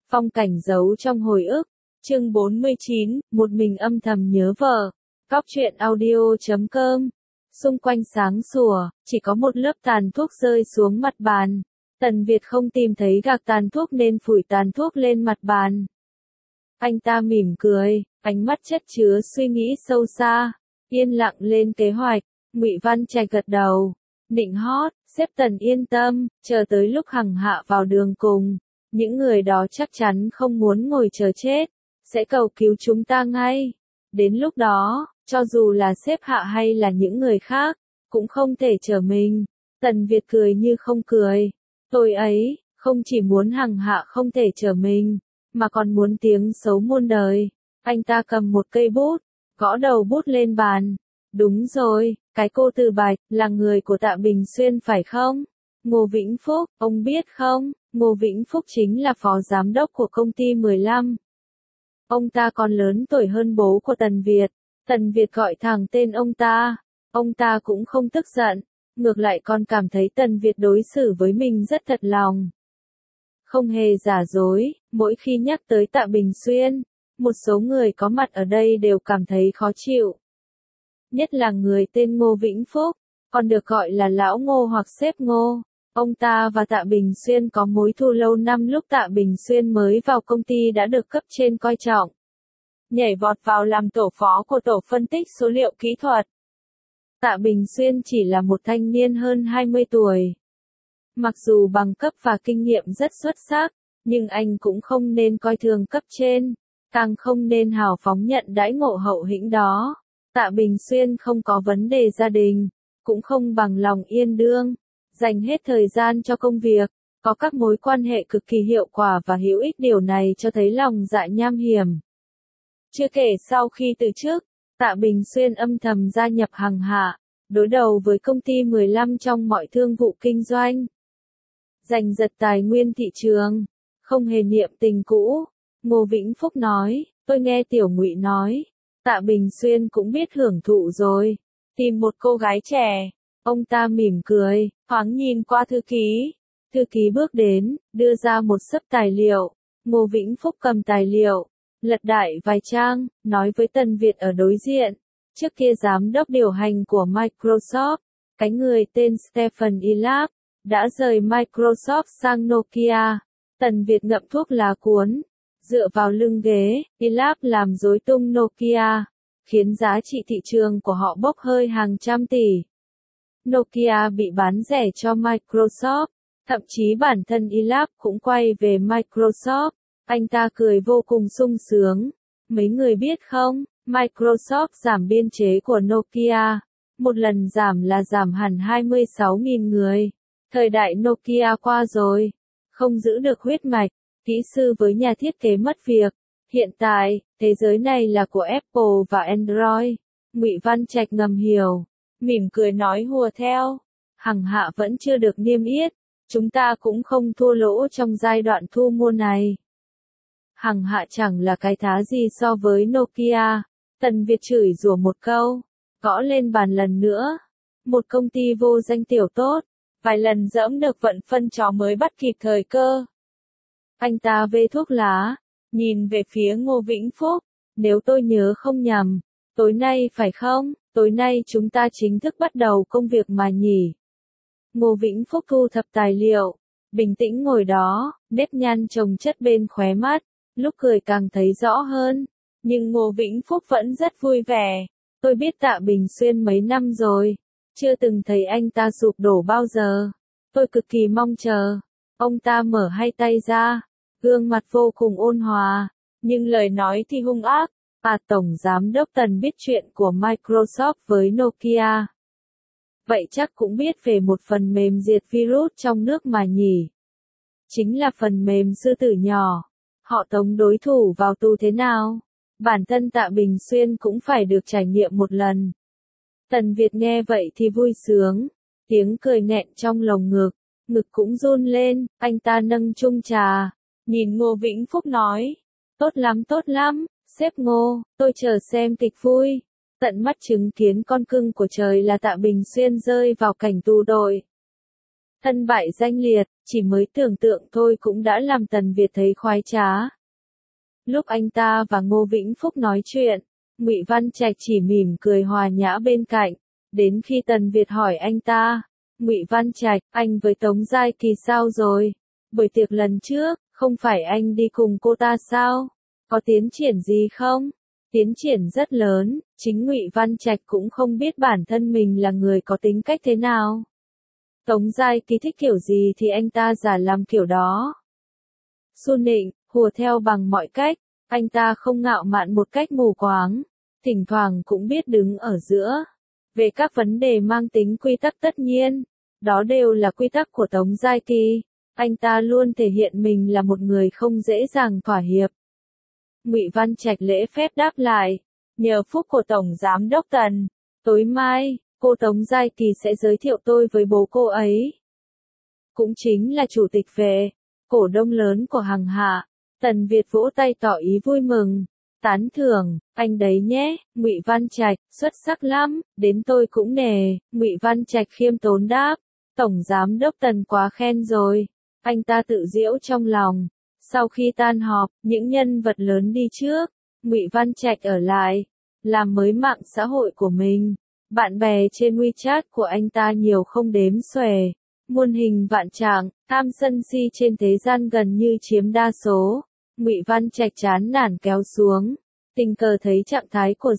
Phong cảnh giấu trong hồi ức. Chương 49, một mình âm thầm nhớ vợ. Cóc truyện audio.com. Xung quanh sáng sủa, chỉ có một lớp tàn thuốc rơi xuống mặt bàn. Tần Việt không tìm thấy gạc tàn thuốc nên phủi tàn thuốc lên mặt bàn. Anh ta mỉm cười, ánh mắt chất chứa suy nghĩ sâu xa, yên lặng lên kế hoạch. Ngụy Văn Trạch gật đầu, nịnh hót, sếp Tần yên tâm, chờ tới lúc Hằng Hạ vào đường cùng, những người đó chắc chắn không muốn ngồi chờ chết, sẽ cầu cứu chúng ta ngay. Đến lúc đó, cho dù là sếp Hạ hay là những người khác, cũng không thể chở mình. Tần Việt cười như không cười. Tôi ấy, không chỉ muốn Hằng Hạ không thể chở mình, mà còn muốn tiếng xấu muôn đời. Anh ta cầm một cây bút, gõ đầu bút lên bàn. Đúng rồi, cái cô Từ Bạch, là người của Tạ Bình Xuyên phải không? Ngô Vĩnh Phúc, ông biết không, Ngô Vĩnh Phúc chính là phó giám đốc của công ty 15. Ông ta còn lớn tuổi hơn bố của Tần Việt. Tần Việt gọi thẳng tên ông ta. Ông ta cũng không tức giận, ngược lại còn cảm thấy Tần Việt đối xử với mình rất thật lòng. Không hề giả dối, mỗi khi nhắc tới Tạ Bình Xuyên, một số người có mặt ở đây đều cảm thấy khó chịu. Nhất là người tên Ngô Vĩnh Phúc, còn được gọi là Lão Ngô hoặc Sếp Ngô. Ông ta và Tạ Bình Xuyên có mối thù lâu năm lúc Tạ Bình Xuyên mới vào công ty đã được cấp trên coi trọng. Nhảy vọt vào làm tổ phó của tổ phân tích số liệu kỹ thuật. Tạ Bình Xuyên chỉ là một thanh niên hơn 20 tuổi. Mặc dù bằng cấp và kinh nghiệm rất xuất sắc, nhưng anh cũng không nên coi thường cấp trên, càng không nên hào phóng nhận đãi ngộ hậu hĩnh đó. Tạ Bình Xuyên không có vấn đề gia đình, cũng không bằng lòng yên đương, dành hết thời gian cho công việc, có các mối quan hệ cực kỳ hiệu quả và hữu ích, điều này cho thấy lòng dạ nham hiểm. Chưa kể sau khi từ chức, Tạ Bình Xuyên âm thầm gia nhập Hằng Hạ, đối đầu với công ty 15 trong mọi thương vụ kinh doanh. Giành giật tài nguyên thị trường, không hề niệm tình cũ. Ngô Vĩnh Phúc nói, tôi nghe Tiểu Ngụy nói, Tạ Bình Xuyên cũng biết hưởng thụ rồi, tìm một cô gái trẻ. Ông ta mỉm cười, thoáng nhìn qua thư ký. Thư ký bước đến, đưa ra một xấp tài liệu. Ngô Vĩnh Phúc cầm tài liệu, lật đại vài trang, nói với Tần Việt ở đối diện. Trước kia giám đốc điều hành của Microsoft, cái người tên Stephen Elap, đã rời Microsoft sang Nokia. Tần Việt ngậm thuốc lá cuốn, dựa vào lưng ghế. Elap làm rối tung Nokia, khiến giá trị thị trường của họ bốc hơi hàng trăm tỷ. Nokia bị bán rẻ cho Microsoft, thậm chí bản thân Elap cũng quay về Microsoft. Anh ta cười vô cùng sung sướng. Mấy người biết không, Microsoft giảm biên chế của Nokia. Một lần giảm là giảm hẳn 26.000 người. Thời đại Nokia qua rồi. Không giữ được huyết mạch, kỹ sư với nhà thiết kế mất việc. Hiện tại, thế giới này là của Apple và Android. Ngụy Văn Trạch ngầm hiểu, mỉm cười nói hùa theo. Hằng Hạ vẫn chưa được niêm yết, chúng ta cũng không thua lỗ trong giai đoạn thu mua này. Hằng Hạ chẳng là cái thá gì so với Nokia. Tần Việt chửi rủa một câu, gõ lên bàn lần nữa. Một công ty vô danh tiểu tốt, vài lần dẫm được vận phân chó mới bắt kịp thời cơ. Anh ta vê thuốc lá, nhìn về phía Ngô Vĩnh Phúc. Nếu tôi nhớ không nhầm, tối nay phải không? Tối nay chúng ta chính thức bắt đầu công việc mà nhỉ? Ngô Vĩnh Phúc thu thập tài liệu, bình tĩnh ngồi đó, nếp nhăn chồng chất bên khóe mắt, lúc cười càng thấy rõ hơn. Nhưng Ngô Vĩnh Phúc vẫn rất vui vẻ. Tôi biết Tạ Bình Xuyên mấy năm rồi, chưa từng thấy anh ta sụp đổ bao giờ. Tôi cực kỳ mong chờ. Ông ta mở hai tay ra, gương mặt vô cùng ôn hòa, nhưng lời nói thì hung ác. Tổng giám đốc Tần biết chuyện của Microsoft với Nokia. Vậy chắc cũng biết về một phần mềm diệt virus trong nước mà nhỉ? Chính là phần mềm sư tử nhỏ. Họ tống đối thủ vào tù thế nào? Bản thân Tạ Bình Xuyên cũng phải được trải nghiệm một lần. Tần Việt nghe vậy thì vui sướng, tiếng cười nghẹn trong lồng ngực, ngực cũng run lên. Anh ta nâng chung trà, nhìn Ngô Vĩnh Phúc nói, tốt lắm, sếp Ngô, tôi chờ xem kịch vui. Tận mắt chứng kiến con cưng của trời là Tạ Bình Xuyên rơi vào cảnh tù đội. thân bại danh liệt, chỉ mới tưởng tượng thôi cũng đã làm Tần Việt thấy khoái trá. Lúc anh ta và Ngô Vĩnh Phúc nói chuyện, Ngụy Văn Trạch chỉ mỉm cười hòa nhã bên cạnh, đến khi Tần Việt hỏi anh ta, Ngụy Văn Trạch, anh với Tống Giai Kỳ sao rồi? Buổi tiệc lần trước, không phải anh đi cùng cô ta sao? Có tiến triển gì không? Tiến triển rất lớn, chính Ngụy Văn Trạch cũng không biết bản thân mình là người có tính cách thế nào. Tống Giai Kỳ thích kiểu gì thì anh ta giả làm kiểu đó. Xu nịnh, hùa theo bằng mọi cách, anh ta không ngạo mạn một cách mù quáng, thỉnh thoảng cũng biết đứng ở giữa. Về các vấn đề mang tính quy tắc tất nhiên, đó đều là quy tắc của Tống Giai Kỳ, anh ta luôn thể hiện mình là một người không dễ dàng thỏa hiệp. Ngụy Văn Trạch lễ phép đáp lại, nhờ phúc của Tổng Giám đốc Tần, tối mai, cô Tống Giai Kỳ sẽ giới thiệu tôi với bố cô ấy. Cũng chính là chủ tịch về, cổ đông lớn của Hằng Hạ. Tần Việt vỗ tay tỏ ý vui mừng, tán thưởng, anh đấy nhé, Ngụy Văn Trạch, xuất sắc lắm, đến tôi cũng nể, Ngụy Văn Trạch khiêm tốn đáp, Tổng Giám đốc Tần quá khen rồi, anh ta tự giễu trong lòng. Sau khi tan họp, những nhân vật lớn đi trước, Ngụy Văn Trạch ở lại, làm mới mạng xã hội của mình. Bạn bè trên WeChat của anh ta nhiều không đếm xuể, muôn hình vạn trạng, tham sân si trên thế gian gần như chiếm đa số. Ngụy Văn Trạch chán nản kéo xuống, tình cờ thấy trạng thái của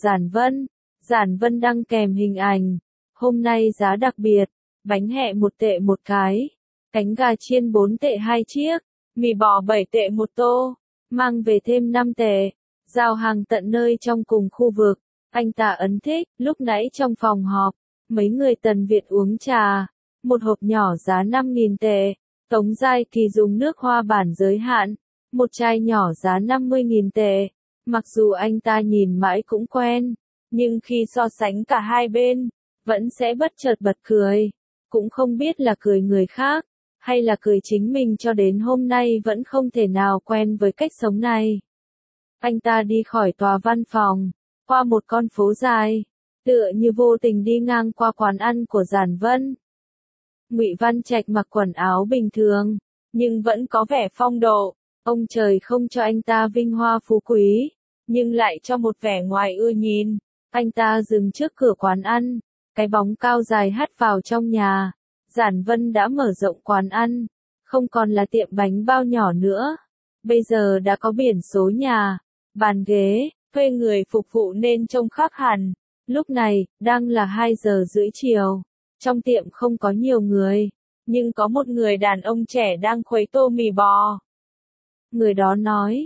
Giản Vân đăng kèm hình ảnh. Hôm nay giá đặc biệt, bánh hẹ 1 tệ 1 cái, cánh gà chiên 4 tệ 2 chiếc, mì bò 7 tệ 1 tô, mang về thêm 5 tệ, giao hàng tận nơi trong cùng khu vực. Anh ta ấn thích, lúc nãy trong phòng họp, mấy người Tần Việt uống trà, một hộp nhỏ giá 5.000 tệ, Tống Giai Kỳ dùng nước hoa bản giới hạn, một chai nhỏ giá 50.000 tệ. Mặc dù anh ta nhìn mãi cũng quen, nhưng khi so sánh cả hai bên, vẫn sẽ bất chợt bật cười, cũng không biết là cười người khác, hay là cười chính mình cho đến hôm nay vẫn không thể nào quen với cách sống này. Anh ta đi khỏi tòa văn phòng, qua một con phố dài, tựa như vô tình đi ngang qua quán ăn của Giản Vân. Ngụy Văn Trạch mặc quần áo bình thường, nhưng vẫn có vẻ phong độ. Ông trời không cho anh ta vinh hoa phú quý, nhưng lại cho một vẻ ngoài ưa nhìn. Anh ta dừng trước cửa quán ăn, cái bóng cao dài hắt vào trong nhà. Giản Vân đã mở rộng quán ăn, không còn là tiệm bánh bao nhỏ nữa. Bây giờ đã có biển số nhà, bàn ghế, thuê người phục vụ nên trông khác hẳn. Lúc này, đang là 2 giờ rưỡi chiều. Trong tiệm không có nhiều người, nhưng có một người đàn ông trẻ đang khuấy tô mì bò. Người đó nói,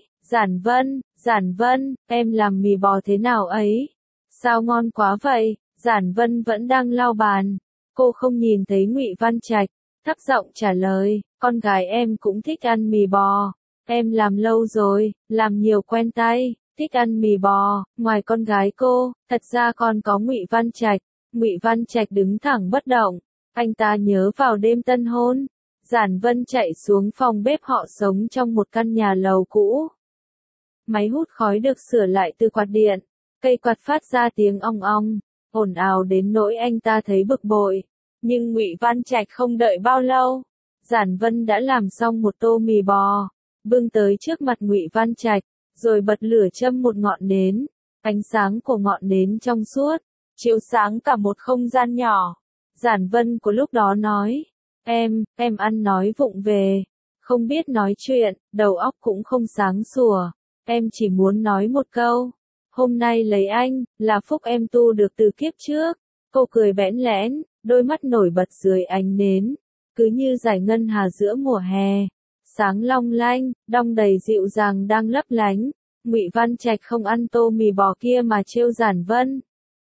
Giản Vân, em làm mì bò thế nào ấy? Sao ngon quá vậy? Giản Vân vẫn đang lau bàn. Cô không nhìn thấy Ngụy Văn Trạch, thấp giọng trả lời, con gái em cũng thích ăn mì bò. Em làm lâu rồi, làm nhiều quen tay, thích ăn mì bò. Ngoài con gái cô, thật ra còn có Ngụy Văn Trạch. Ngụy Văn Trạch đứng thẳng bất động. Anh ta nhớ vào đêm tân hôn, Giản Vân chạy xuống phòng bếp họ sống trong một căn nhà lầu cũ. Máy hút khói được sửa lại từ quạt điện, cây quạt phát ra tiếng ong ong, ồn ào đến nỗi anh ta thấy bực bội. Nhưng Ngụy Văn Trạch không đợi bao lâu, Giản Vân đã làm xong một tô mì bò, bưng tới trước mặt Ngụy Văn Trạch, rồi bật lửa châm một ngọn nến. Ánh sáng của ngọn nến trong suốt, chiếu sáng cả một không gian nhỏ. Giản Vân của lúc đó nói, em ăn nói vụng về, không biết nói chuyện, đầu óc cũng không sáng sủa. Em chỉ muốn nói một câu, hôm nay lấy anh, là phúc em tu được từ kiếp trước. Cô cười bẽn lẽn, đôi mắt nổi bật dưới ánh nến, cứ như dải ngân hà giữa mùa hè, sáng long lanh, đong đầy dịu dàng đang lấp lánh. Ngụy Văn Trạch không ăn tô mì bò kia mà trêu Giản Vân.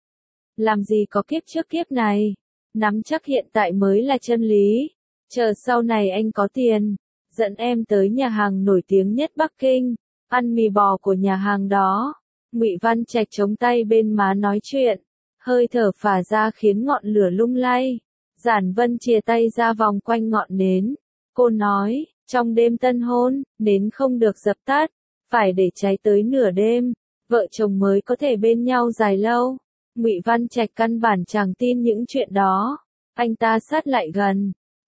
Làm gì có kiếp trước kiếp này, nắm chắc hiện tại mới là chân lý. Chờ sau này anh có tiền, dẫn em tới nhà hàng nổi tiếng nhất Bắc Kinh, ăn mì bò của nhà hàng đó. Ngụy Văn Trạch chống tay bên má nói chuyện, hơi thở phả ra khiến ngọn lửa lung lay. Giản Vân chìa tay ra vòng quanh ngọn nến. Cô nói, trong đêm tân hôn, nến không được dập tắt, phải để cháy tới nửa đêm, vợ chồng mới có thể bên nhau dài lâu. Ngụy Văn Trạch căn bản chẳng tin những chuyện đó. Anh ta sát lại gần,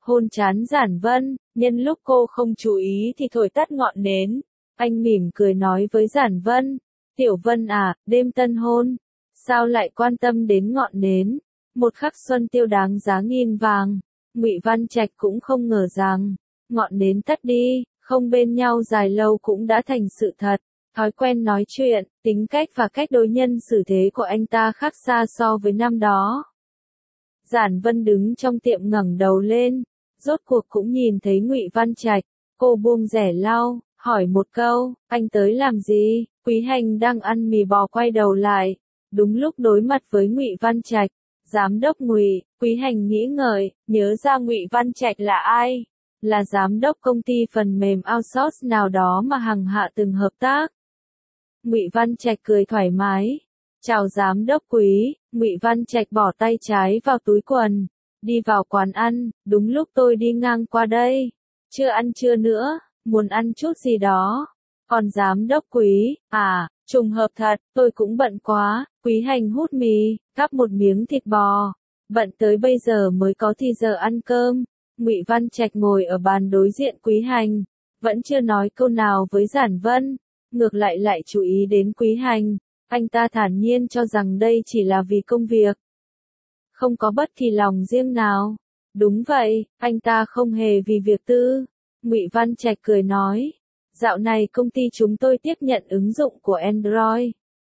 hôn trán Giản Vân, nhân lúc cô không chú ý thì thổi tắt ngọn nến. Anh mỉm cười nói với Giản Vân, Tiểu Vân à, đêm tân hôn, sao lại quan tâm đến ngọn nến? Một khắc xuân tiêu đáng giá nghìn vàng. Ngụy Văn Trạch cũng không ngờ rằng, ngọn nến tắt đi, không bên nhau dài lâu cũng đã thành sự thật. Thói quen nói chuyện, tính cách và cách đối nhân xử thế của anh ta khác xa so với năm đó. Giản Vân đứng trong tiệm ngẩng đầu lên, rốt cuộc cũng nhìn thấy Ngụy Văn Trạch. Cô buông rẻ lau, hỏi một câu, anh tới làm gì? Quý Hành đang ăn mì bò quay đầu lại, đúng lúc đối mặt với Ngụy Văn Trạch. Giám đốc Ngụy, Quý Hành nghĩ ngợi, nhớ ra Ngụy Văn Trạch là ai? Là giám đốc công ty phần mềm outsource nào đó mà Hằng Hạ từng hợp tác. Ngụy Văn Trạch cười thoải mái. Chào giám đốc Quý. Ngụy Văn Trạch bỏ tay trái vào túi quần, đi vào quán ăn, đúng lúc tôi đi ngang qua đây. Chưa ăn trưa nữa, muốn ăn chút gì đó. Còn giám đốc Quý, à, trùng hợp thật, tôi cũng bận quá. Quý Hành hút mì, gắp một miếng thịt bò. Bận tới bây giờ mới có thì giờ ăn cơm. Ngụy Văn Trạch ngồi ở bàn đối diện Quý Hành, vẫn chưa nói câu nào với Giản Vân, ngược lại chú ý đến Quý Hành. Anh ta thản nhiên cho rằng đây chỉ là vì công việc, không có bất kỳ lòng riêng nào. Đúng vậy, anh ta không hề vì việc tư. Ngụy Văn Trạch cười nói, dạo này công ty chúng tôi tiếp nhận ứng dụng của Android.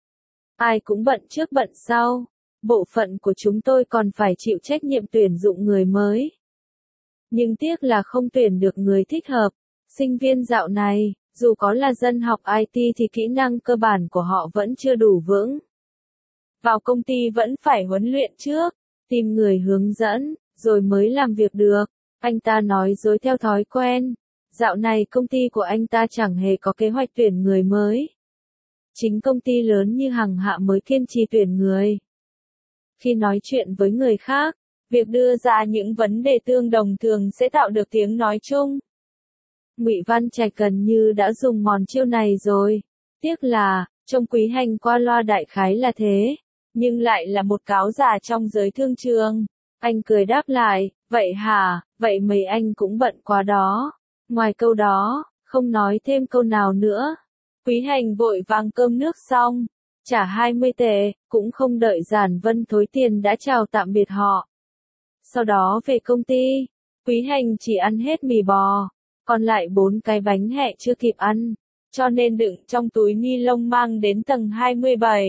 Ai cũng bận trước bận sau, bộ phận của chúng tôi còn phải chịu trách nhiệm tuyển dụng người mới. Nhưng tiếc là không tuyển được người thích hợp. Sinh viên dạo này, dù có là dân học IT thì kỹ năng cơ bản của họ vẫn chưa đủ vững. Vào công ty vẫn phải huấn luyện trước, tìm người hướng dẫn, rồi mới làm việc được. Anh ta nói dối theo thói quen. Dạo này công ty của anh ta chẳng hề có kế hoạch tuyển người mới. Chính công ty lớn như Hằng Hạ mới kiên trì tuyển người. Khi nói chuyện với người khác, việc đưa ra những vấn đề tương đồng thường sẽ tạo được tiếng nói chung. Ngụy Văn Trạch gần như đã dùng mòn chiêu này rồi. Tiếc là, trong Quý Hành qua loa đại khái là thế, nhưng lại là một cáo già trong giới thương trường. Anh cười đáp lại, vậy hả, vậy mấy anh cũng bận quá đó. Ngoài câu đó, không nói thêm câu nào nữa. Quý Hành vội vàng cơm nước xong, trả 20 tệ, cũng không đợi Giản Vân thối tiền đã chào tạm biệt họ. Sau đó về công ty, Quý Hành chỉ ăn hết mì bò, còn lại 4 cái bánh hẹ chưa kịp ăn, cho nên đựng trong túi ni lông mang đến tầng 27.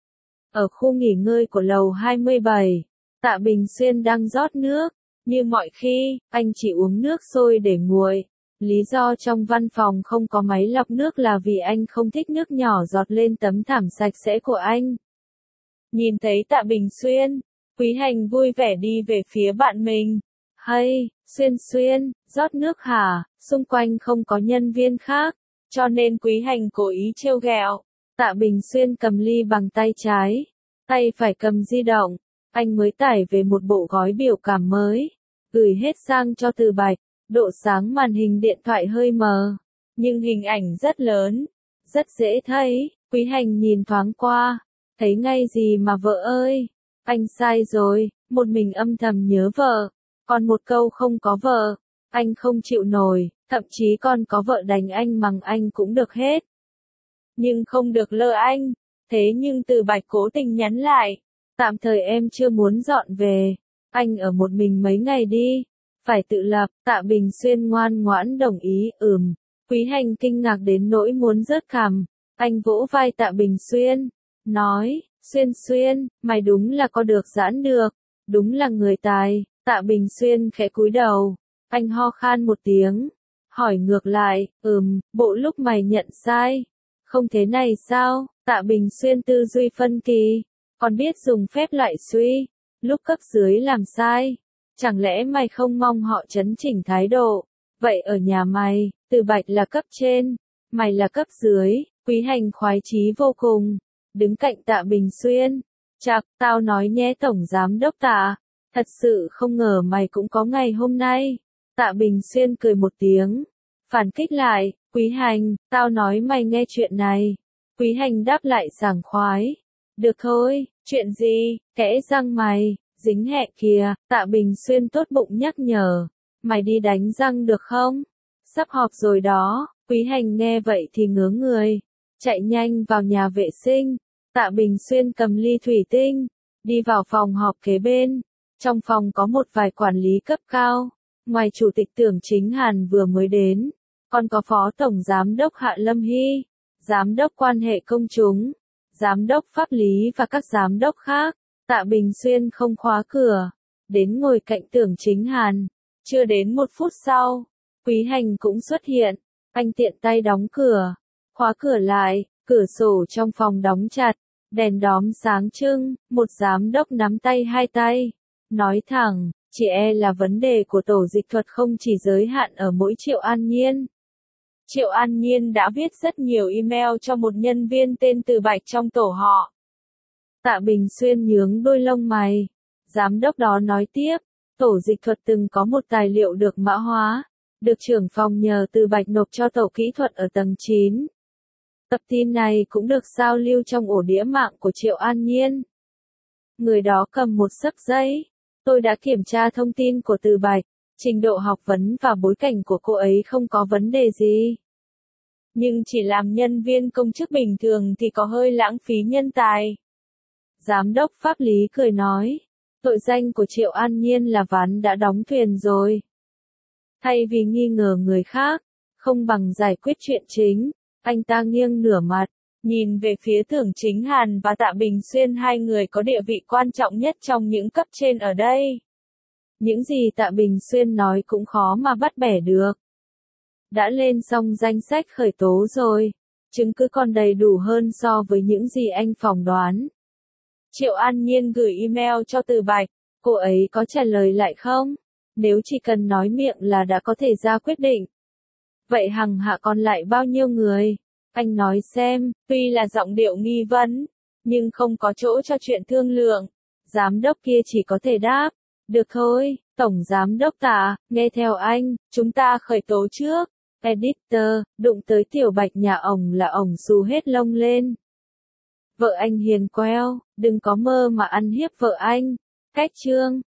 Ở khu nghỉ ngơi của lầu 27, Tạ Bình Xuyên đang rót nước. Như mọi khi, anh chỉ uống nước sôi để nguội. Lý do trong văn phòng không có máy lọc nước là vì anh không thích nước nhỏ giọt lên tấm thảm sạch sẽ của anh. Nhìn thấy Tạ Bình Xuyên, Quý Hành vui vẻ đi về phía bạn mình. Hay, Xuyên, rót nước hả? Xung quanh không có nhân viên khác, cho nên Quý Hành cố ý trêu ghẹo. Tạ Bình Xuyên cầm ly bằng tay trái, tay phải cầm di động. Anh mới tải về một bộ gói biểu cảm mới, gửi hết sang cho Từ Bạch. Độ sáng màn hình điện thoại hơi mờ, nhưng hình ảnh rất lớn, rất dễ thấy. Quý Hành nhìn thoáng qua, thấy ngay gì mà vợ ơi, anh sai rồi, một mình âm thầm nhớ vợ, còn một câu không có vợ, anh không chịu nổi, thậm chí còn có vợ đánh anh mắng anh cũng được hết. Nhưng không được lơ anh, thế nhưng Từ Bạch cố tình nhắn lại, tạm thời em chưa muốn dọn về, anh ở một mình mấy ngày đi. Phải tự lập. Tạ Bình Xuyên ngoan ngoãn đồng ý, Quý Hành kinh ngạc đến nỗi muốn rớt cằm. Anh vỗ vai Tạ Bình Xuyên, nói, Xuyên, mày đúng là có được giãn được, đúng là người tài. Tạ Bình Xuyên khẽ cúi đầu, anh ho khan một tiếng, hỏi ngược lại, bộ lúc mày nhận sai, không thế này sao? Tạ Bình Xuyên tư duy phân kỳ, còn biết dùng phép lại suy, lúc cấp dưới làm sai. Chẳng lẽ mày không mong họ chấn chỉnh thái độ? Vậy ở nhà mày, Từ Bạch là cấp trên, mày là cấp dưới. Quý Hành khoái chí vô cùng, đứng cạnh Tạ Bình Xuyên. Chạc, tao nói nhé Tổng Giám Đốc Tạ, thật sự không ngờ mày cũng có ngày hôm nay. Tạ Bình Xuyên cười một tiếng, phản kích lại, Quý Hành, tao nói mày nghe chuyện này. Quý Hành đáp lại sảng khoái, được thôi, chuyện gì, kẽ răng mày. Dính hẹ kìa, Tạ Bình Xuyên tốt bụng nhắc nhở. Mày đi đánh răng được không? Sắp họp rồi đó. Quý Hành nghe vậy thì ngớ người, chạy nhanh vào nhà vệ sinh. Tạ Bình Xuyên cầm ly thủy tinh, đi vào phòng họp kế bên. Trong phòng có một vài quản lý cấp cao, ngoài Chủ tịch Tưởng Chính Hàn vừa mới đến, còn có Phó Tổng Giám đốc Hạ Lâm Hy, Giám đốc quan hệ công chúng, Giám đốc pháp lý và các giám đốc khác. Tạ Bình Xuyên không khóa cửa, đến ngồi cạnh Tưởng Chính Hàn. Chưa đến 1 phút sau, Quý Hành cũng xuất hiện. Anh tiện tay đóng cửa, khóa cửa lại, cửa sổ trong phòng đóng chặt, đèn đóm sáng trưng, một giám đốc nắm tay hai tay, nói thẳng, chỉ e là vấn đề của tổ dịch thuật không chỉ giới hạn ở mỗi Triệu An Nhiên. Triệu An Nhiên đã viết rất nhiều email cho một nhân viên tên Từ Bạch trong tổ họ. Tạ Bình Xuyên nhướng đôi lông mày. Giám đốc đó nói tiếp, tổ dịch thuật từng có một tài liệu được mã hóa, được trưởng phòng nhờ Từ Bạch nộp cho tổ kỹ thuật ở tầng 9. Tập tin này cũng được sao lưu trong ổ đĩa mạng của Triệu An Nhiên. Người đó cầm một xấp giấy. Tôi đã kiểm tra thông tin của Từ Bạch, trình độ học vấn và bối cảnh của cô ấy không có vấn đề gì. Nhưng chỉ làm nhân viên công chức bình thường thì có hơi lãng phí nhân tài. Giám đốc pháp lý cười nói, tội danh của Triệu An Nhiên là ván đã đóng thuyền rồi. Thay vì nghi ngờ người khác, không bằng giải quyết chuyện chính, anh ta nghiêng nửa mặt, nhìn về phía Tưởng Chính Hàn và Tạ Bình Xuyên, hai người có địa vị quan trọng nhất trong những cấp trên ở đây. Những gì Tạ Bình Xuyên nói cũng khó mà bắt bẻ được. Đã lên xong danh sách khởi tố rồi, chứng cứ còn đầy đủ hơn so với những gì anh phỏng đoán. Triệu An Nhiên gửi email cho Từ Bạch, cô ấy có trả lời lại không? Nếu chỉ cần nói miệng là đã có thể ra quyết định. Vậy hằng hạ còn lại bao nhiêu người? Anh nói xem, tuy là giọng điệu nghi vấn, nhưng không có chỗ cho chuyện thương lượng. Giám đốc kia chỉ có thể đáp, được thôi, Tổng Giám đốc Tạ, nghe theo anh, chúng ta khởi tố trước. Editor, đụng tới Tiểu Bạch nhà ổng là ổng xù hết lông lên. Vợ anh hiền queo, đừng có mơ mà ăn hiếp vợ anh. Cách chương